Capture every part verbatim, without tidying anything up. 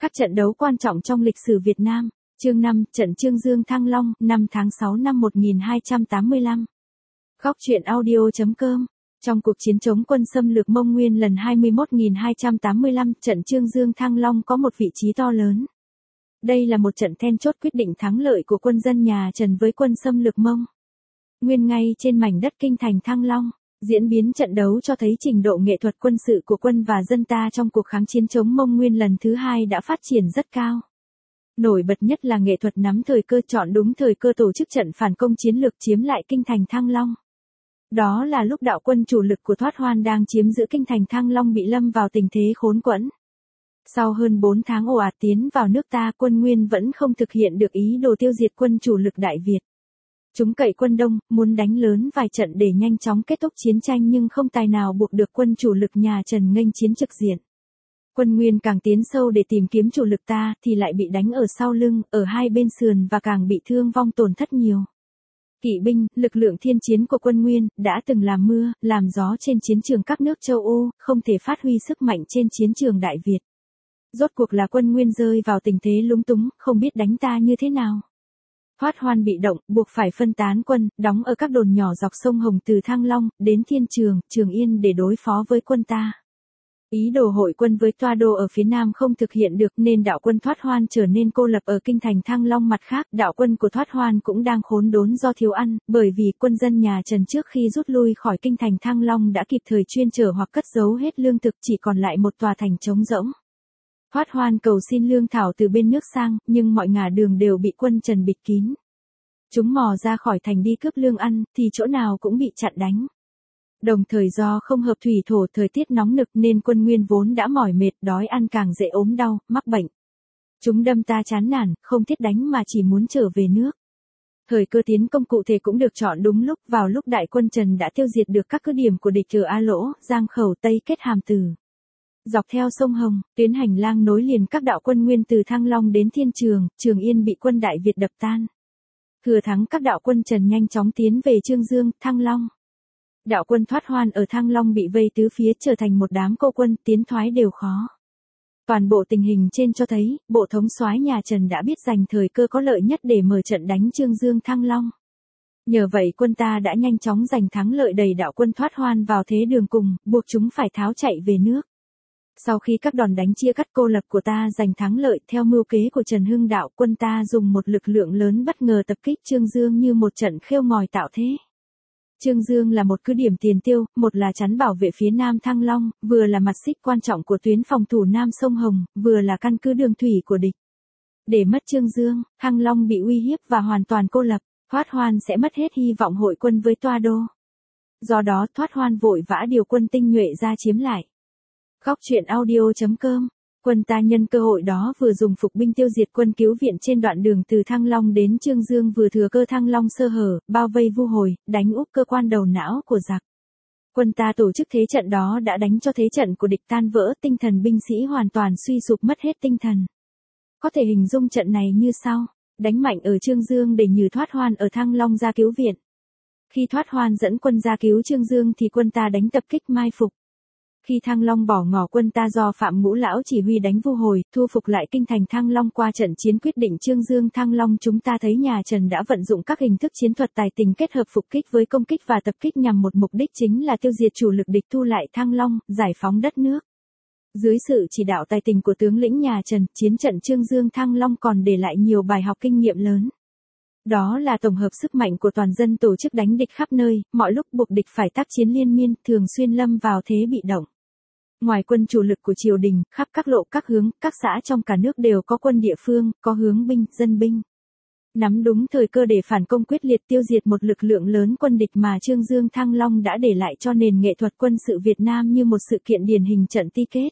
Các trận đấu quan trọng trong lịch sử Việt Nam. Chương năm, trận Chương Dương Thăng Long, năm tháng sáu năm một nghìn hai trăm tám mươi lăm. Góc truyện audio chấm com. Trong cuộc chiến chống quân xâm lược Mông Nguyên lần hai mươi mốt nghìn hai trăm tám mươi lăm, trận Chương Dương Thăng Long có một vị trí to lớn. Đây là một trận then chốt quyết định thắng lợi của quân dân nhà Trần với quân xâm lược Mông Nguyên ngay trên mảnh đất kinh thành Thăng Long. Diễn biến trận đấu cho thấy trình độ nghệ thuật quân sự của quân và dân ta trong cuộc kháng chiến chống Mông Nguyên lần thứ hai đã phát triển rất cao. Nổi bật nhất là nghệ thuật nắm thời cơ, chọn đúng thời cơ tổ chức trận phản công chiến lược chiếm lại kinh thành Thăng Long. Đó là lúc đạo quân chủ lực của Thoát Hoan đang chiếm giữ kinh thành Thăng Long bị lâm vào tình thế khốn quẫn. Sau hơn bốn tháng ồ ạt tiến vào nước ta, quân Nguyên vẫn không thực hiện được ý đồ tiêu diệt quân chủ lực Đại Việt. Chúng cậy quân Đông, muốn đánh lớn vài trận để nhanh chóng kết thúc chiến tranh nhưng không tài nào buộc được quân chủ lực nhà Trần nghênh chiến trực diện. Quân Nguyên càng tiến sâu để tìm kiếm chủ lực ta thì lại bị đánh ở sau lưng, ở hai bên sườn và càng bị thương vong tổn thất nhiều. Kỵ binh, lực lượng thiên chiến của quân Nguyên, đã từng làm mưa, làm gió trên chiến trường các nước châu Âu, không thể phát huy sức mạnh trên chiến trường Đại Việt. Rốt cuộc là quân Nguyên rơi vào tình thế lúng túng, không biết đánh ta như thế nào. Thoát Hoan bị động, buộc phải phân tán quân, đóng ở các đồn nhỏ dọc sông Hồng từ Thăng Long đến Thiên Trường, Trường Yên để đối phó với quân ta. Ý đồ hội quân với Toa Đô ở phía Nam không thực hiện được nên đạo quân Thoát Hoan trở nên cô lập ở kinh thành Thăng Long. Mặt khác, đạo quân của Thoát Hoan cũng đang khốn đốn do thiếu ăn, bởi vì quân dân nhà Trần trước khi rút lui khỏi kinh thành Thăng Long đã kịp thời chuyên chở hoặc cất giấu hết lương thực, chỉ còn lại một tòa thành trống rỗng. Thoát Hoan cầu xin lương thảo từ bên nước sang, nhưng mọi ngả đường đều bị quân Trần bịt kín. Chúng mò ra khỏi thành đi cướp lương ăn, thì chỗ nào cũng bị chặn đánh. Đồng thời do không hợp thủy thổ, thời tiết nóng nực nên quân Nguyên vốn đã mỏi mệt, đói ăn càng dễ ốm đau, mắc bệnh. Chúng đâm ta chán nản, không thiết đánh mà chỉ muốn trở về nước. Thời cơ tiến công cụ thể cũng được chọn đúng lúc, vào lúc đại quân Trần đã tiêu diệt được các cứ điểm của địch ở A Lỗ, Giang Khẩu, Tây Kết, Hàm Tử. Dọc theo sông Hồng, tuyến hành lang nối liền các đạo quân Nguyên từ Thăng Long đến Thiên Trường, Trường Yên bị quân Đại Việt đập tan. Thừa thắng, các đạo quân Trần nhanh chóng tiến về Chương Dương, Thăng Long. Đạo quân Thoát Hoan ở Thăng Long bị vây tứ phía trở thành một đám cô quân, tiến thoái đều khó. Toàn bộ tình hình trên cho thấy, bộ thống soái nhà Trần đã biết giành thời cơ có lợi nhất để mở trận đánh Chương Dương Thăng Long. Nhờ vậy quân ta đã nhanh chóng giành thắng lợi, đẩy đạo quân Thoát Hoan vào thế đường cùng, buộc chúng phải tháo chạy về nước. Sau khi các đòn đánh chia cắt cô lập của ta giành thắng lợi theo mưu kế của Trần Hưng Đạo, quân ta dùng một lực lượng lớn bất ngờ tập kích Chương Dương như một trận khêu ngòi tạo thế. Chương Dương là một cứ điểm tiền tiêu, một là chắn bảo vệ phía Nam Thăng Long, vừa là mặt xích quan trọng của tuyến phòng thủ Nam sông Hồng, vừa là căn cứ đường thủy của địch. Để mất Chương Dương, Thăng Long bị uy hiếp và hoàn toàn cô lập, Thoát Hoan sẽ mất hết hy vọng hội quân với Toa Đô. Do đó Thoát Hoan vội vã điều quân tinh nhuệ ra chiếm lại. Góc truyện audio chấm com. Quân ta nhân cơ hội đó vừa dùng phục binh tiêu diệt quân cứu viện trên đoạn đường từ Thăng Long đến Chương Dương, vừa thừa cơ Thăng Long sơ hở, bao vây Vu Hồi, đánh úp cơ quan đầu não của giặc. Quân ta tổ chức thế trận đó đã đánh cho thế trận của địch tan vỡ, tinh thần binh sĩ hoàn toàn suy sụp, mất hết tinh thần. Có thể hình dung trận này như sau: đánh mạnh ở Chương Dương để nhử Thoát Hoan ở Thăng Long ra cứu viện. Khi Thoát Hoan dẫn quân ra cứu Chương Dương thì quân ta đánh tập kích mai phục. Khi Thăng Long bỏ ngỏ, quân ta do Phạm Ngũ Lão chỉ huy đánh Vu Hồi, thu phục lại kinh thành Thăng Long. Qua trận chiến quyết định Chương Dương Thăng Long, chúng ta thấy nhà Trần đã vận dụng các hình thức chiến thuật tài tình kết hợp phục kích với công kích và tập kích nhằm một mục đích chính là tiêu diệt chủ lực địch, thu lại Thăng Long, giải phóng đất nước. Dưới sự chỉ đạo tài tình của tướng lĩnh nhà Trần, chiến trận Chương Dương Thăng Long còn để lại nhiều bài học kinh nghiệm lớn. Đó là tổng hợp sức mạnh của toàn dân tổ chức đánh địch khắp nơi, mọi lúc buộc địch phải tác chiến liên miên, thường xuyên lâm vào thế bị động. Ngoài quân chủ lực của triều đình, khắp các lộ các hướng, các xã trong cả nước đều có quân địa phương, có hướng binh, dân binh. Nắm đúng thời cơ để phản công quyết liệt, tiêu diệt một lực lượng lớn quân địch mà Chương Dương Thăng Long đã để lại cho nền nghệ thuật quân sự Việt Nam như một sự kiện điển hình. Trận Ti Kết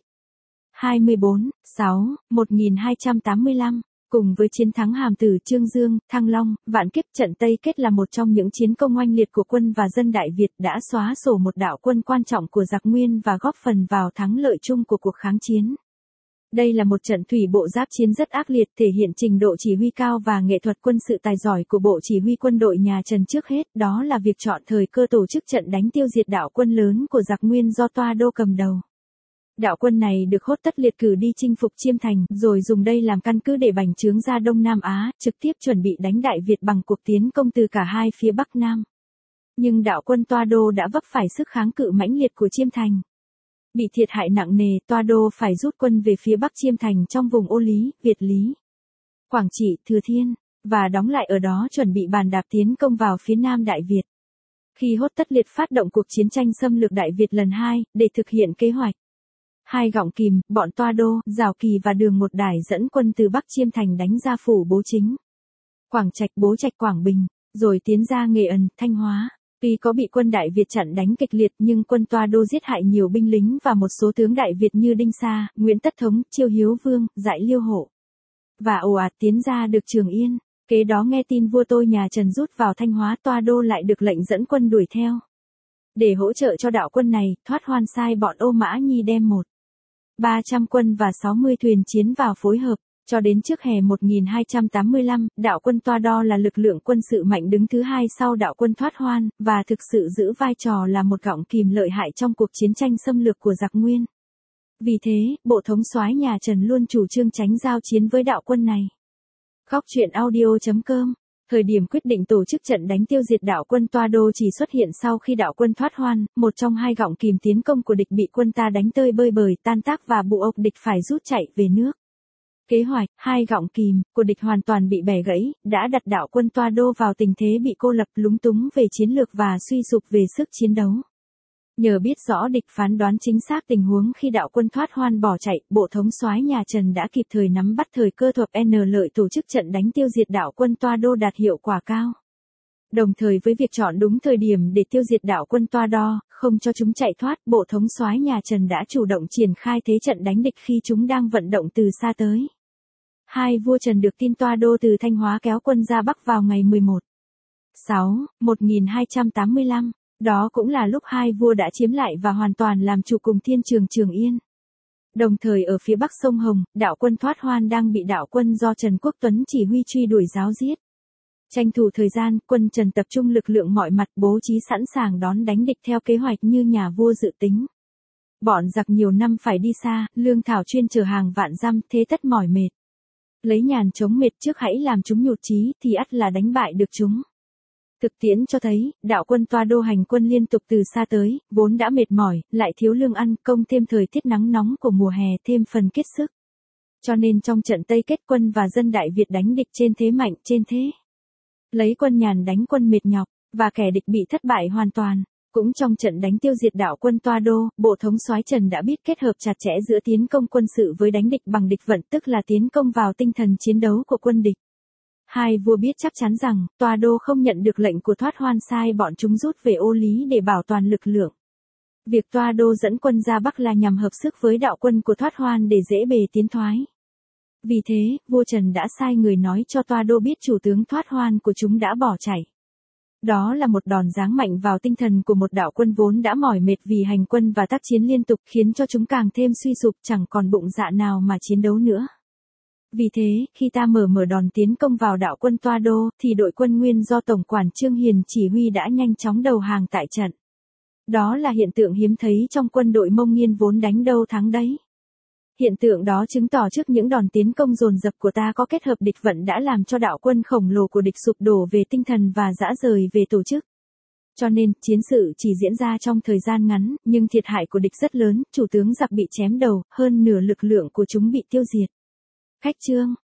hai mươi bốn, sáu, một nghìn hai trăm tám mươi lăm. Cùng với chiến thắng Hàm Tử, Chương Dương, Thăng Long, Vạn Kiếp, trận Tây Kết là một trong những chiến công oanh liệt của quân và dân Đại Việt, đã xóa sổ một đạo quân quan trọng của giặc Nguyên và góp phần vào thắng lợi chung của cuộc kháng chiến. Đây là một trận thủy bộ giáp chiến rất ác liệt, thể hiện trình độ chỉ huy cao và nghệ thuật quân sự tài giỏi của bộ chỉ huy quân đội nhà Trần. Trước hết, đó là việc chọn thời cơ tổ chức trận đánh tiêu diệt đạo quân lớn của giặc Nguyên do Toa Đô cầm đầu. đạo quân này được Hốt Tất Liệt cử đi chinh phục Chiêm Thành, rồi dùng đây làm căn cứ để bành trướng ra Đông Nam Á, trực tiếp chuẩn bị đánh Đại Việt bằng cuộc tiến công từ cả hai phía Bắc Nam. Nhưng đạo quân Toa Đô đã vấp phải sức kháng cự mãnh liệt của Chiêm Thành. Bị thiệt hại nặng nề, Toa Đô phải rút quân về phía Bắc Chiêm Thành trong vùng Ô Lý, Việt Lý, Quảng Trị, Thừa Thiên, và đóng lại ở đó chuẩn bị bàn đạp tiến công vào phía Nam Đại Việt. Khi Hốt Tất Liệt phát động cuộc chiến tranh xâm lược Đại Việt lần hai, để thực hiện kế hoạch, Hai Gọng Kìm, bọn Toa Đô, Giào Kỳ và Đường Một Đải dẫn quân từ Bắc Chiêm Thành đánh ra phủ Bố Chính, Quảng Trạch, Bố Trạch, Quảng Bình, rồi tiến ra Nghệ Ân, Thanh Hóa. Tuy có bị quân Đại Việt chặn đánh kịch liệt nhưng quân Toa Đô giết hại nhiều binh lính và một số tướng Đại Việt như Đinh Sa, Nguyễn Tất Thống, Chiêu Hiếu Vương, Dại Liêu Hộ, và ồ ạt tiến ra được Trường Yên. Kế đó nghe tin vua tôi nhà Trần rút vào Thanh Hóa, Toa Đô lại được lệnh dẫn quân đuổi theo. Để hỗ trợ cho đạo quân này, Thoát Hoan sai bọn Ô Mã Nhi đem một ba trăm quân và sáu mươi thuyền chiến vào phối hợp. Cho đến trước hè một nghìn hai trăm tám mươi lăm, đạo quân Toa Đô là lực lượng quân sự mạnh đứng thứ hai sau đạo quân Thoát Hoan, và thực sự giữ vai trò là một gọng kìm lợi hại trong cuộc chiến tranh xâm lược của giặc Nguyên. Vì thế, bộ thống soái nhà Trần luôn chủ trương tránh giao chiến với đạo quân này. Khóc chuyện audio chấm com. Thời điểm quyết định tổ chức trận đánh tiêu diệt đạo quân Toa Đô chỉ xuất hiện sau khi đạo quân Thoát Hoan, một trong hai gọng kìm tiến công của địch bị quân ta đánh tơi bơi bời, tan tác và buộc địch phải rút chạy về nước. Kế hoạch Hai Gọng Kìm của địch hoàn toàn bị bẻ gãy, đã đặt đạo quân Toa Đô vào tình thế bị cô lập, lúng túng về chiến lược và suy sụp về sức chiến đấu. Nhờ biết rõ địch phán đoán chính xác tình huống khi đạo quân Thoát Hoan bỏ chạy, bộ thống soái nhà Trần đã kịp thời nắm bắt thời cơ thuật N lợi tổ chức trận đánh tiêu diệt đạo quân Toa Đô đạt hiệu quả cao. Đồng thời với việc chọn đúng thời điểm để tiêu diệt đạo quân Toa Đô, không cho chúng chạy thoát, bộ thống soái nhà Trần đã chủ động triển khai thế trận đánh địch khi chúng đang vận động từ xa tới. Hai vua Trần được tin Toa Đô từ Thanh Hóa kéo quân ra Bắc vào ngày mười một tháng sáu, một nghìn hai trăm tám mươi lăm. Đó cũng là lúc hai vua đã chiếm lại và hoàn toàn làm chủ cùng thiên trường Trường Yên. Đồng thời ở phía bắc sông Hồng, đạo quân Thoát Hoan đang bị đạo quân do Trần Quốc Tuấn chỉ huy truy đuổi giáo giết. Tranh thủ thời gian, quân Trần tập trung lực lượng mọi mặt, bố trí sẵn sàng đón đánh địch theo kế hoạch như nhà vua dự tính. Bọn giặc nhiều năm phải đi xa, lương thảo chuyên chở hàng vạn dặm, thế tất mỏi mệt. Lấy nhàn chống mệt trước hãy làm chúng nhụt chí thì ắt là đánh bại được chúng. Thực tiễn cho thấy, đạo quân Toa Đô hành quân liên tục từ xa tới, vốn đã mệt mỏi, lại thiếu lương ăn, công thêm thời tiết nắng nóng của mùa hè thêm phần kiết sức. Cho nên trong trận Tây Kết quân và dân Đại Việt đánh địch trên thế mạnh, trên thế. Lấy quân nhàn đánh quân mệt nhọc, và kẻ địch bị thất bại hoàn toàn. Cũng trong trận đánh tiêu diệt đạo quân Toa Đô, bộ thống soái Trần đã biết kết hợp chặt chẽ giữa tiến công quân sự với đánh địch bằng địch vận, tức là tiến công vào tinh thần chiến đấu của quân địch. Hai vua biết chắc chắn rằng, Toa Đô không nhận được lệnh của Thoát Hoan sai bọn chúng rút về Ô Lý để bảo toàn lực lượng. Việc Toa Đô dẫn quân ra Bắc là nhằm hợp sức với đạo quân của Thoát Hoan để dễ bề tiến thoái. Vì thế, vua Trần đã sai người nói cho Toa Đô biết chủ tướng Thoát Hoan của chúng đã bỏ chạy. Đó là một đòn giáng mạnh vào tinh thần của một đạo quân vốn đã mỏi mệt vì hành quân và tác chiến liên tục, khiến cho chúng càng thêm suy sụp, chẳng còn bụng dạ nào mà chiến đấu nữa. Vì thế, khi ta mở mở đòn tiến công vào đạo quân Toa Đô, thì đội quân Nguyên do Tổng quản Trương Hiền chỉ huy đã nhanh chóng đầu hàng tại trận. Đó là hiện tượng hiếm thấy trong quân đội Mông Nghiên vốn đánh đâu thắng đấy. Hiện tượng đó chứng tỏ trước những đòn tiến công dồn dập của ta có kết hợp địch vận đã làm cho đạo quân khổng lồ của địch sụp đổ về tinh thần và rã rời về tổ chức. Cho nên, chiến sự chỉ diễn ra trong thời gian ngắn, nhưng thiệt hại của địch rất lớn, chủ tướng giặc bị chém đầu, hơn nửa lực lượng của chúng bị tiêu diệt. Khách chương